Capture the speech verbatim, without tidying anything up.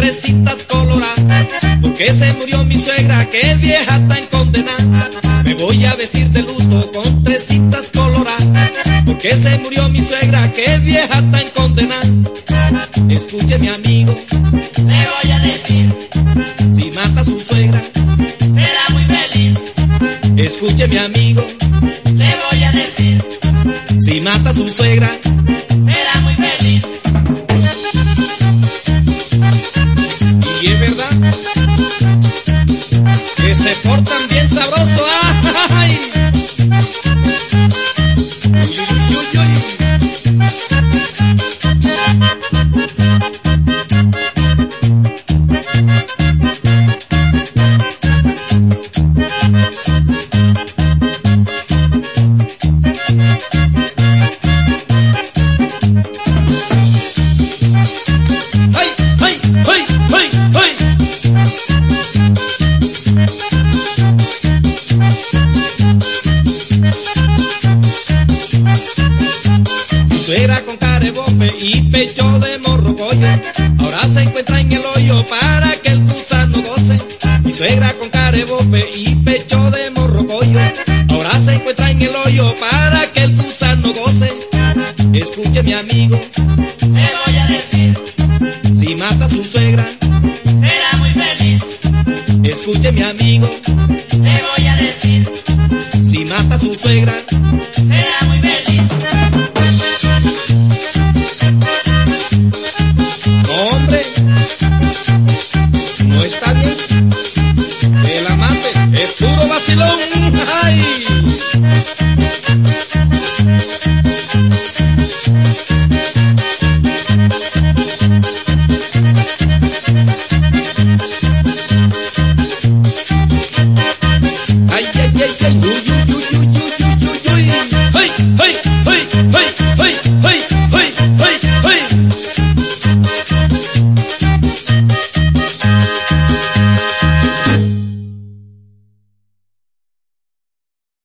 tres cintas coloradas, porque se murió mi suegra, que vieja tan condenada. Me voy a vestir de luto con tres cintas coloradas, porque se murió mi suegra, que vieja tan condenada. Escuche mi amigo, le voy a decir, si mata a su suegra, será muy feliz. escuche mi amigo, Le voy a decir, si mata a su suegra, será muy feliz. y es verdad, que se portan bien sabroso. ¡Ay! Uy, uy, uy, uy. Suegra con carebope y pecho de morrocoyo, ahora se encuentra en el hoyo para que el gusano goce. Mi suegra con carebope y pecho de morrocoyo, ahora se encuentra en el hoyo para que el gusano goce. Escuche mi amigo, Le voy a decir, si mata a su suegra, será muy feliz. escuche mi amigo, Le voy a decir, si mata a su suegra, será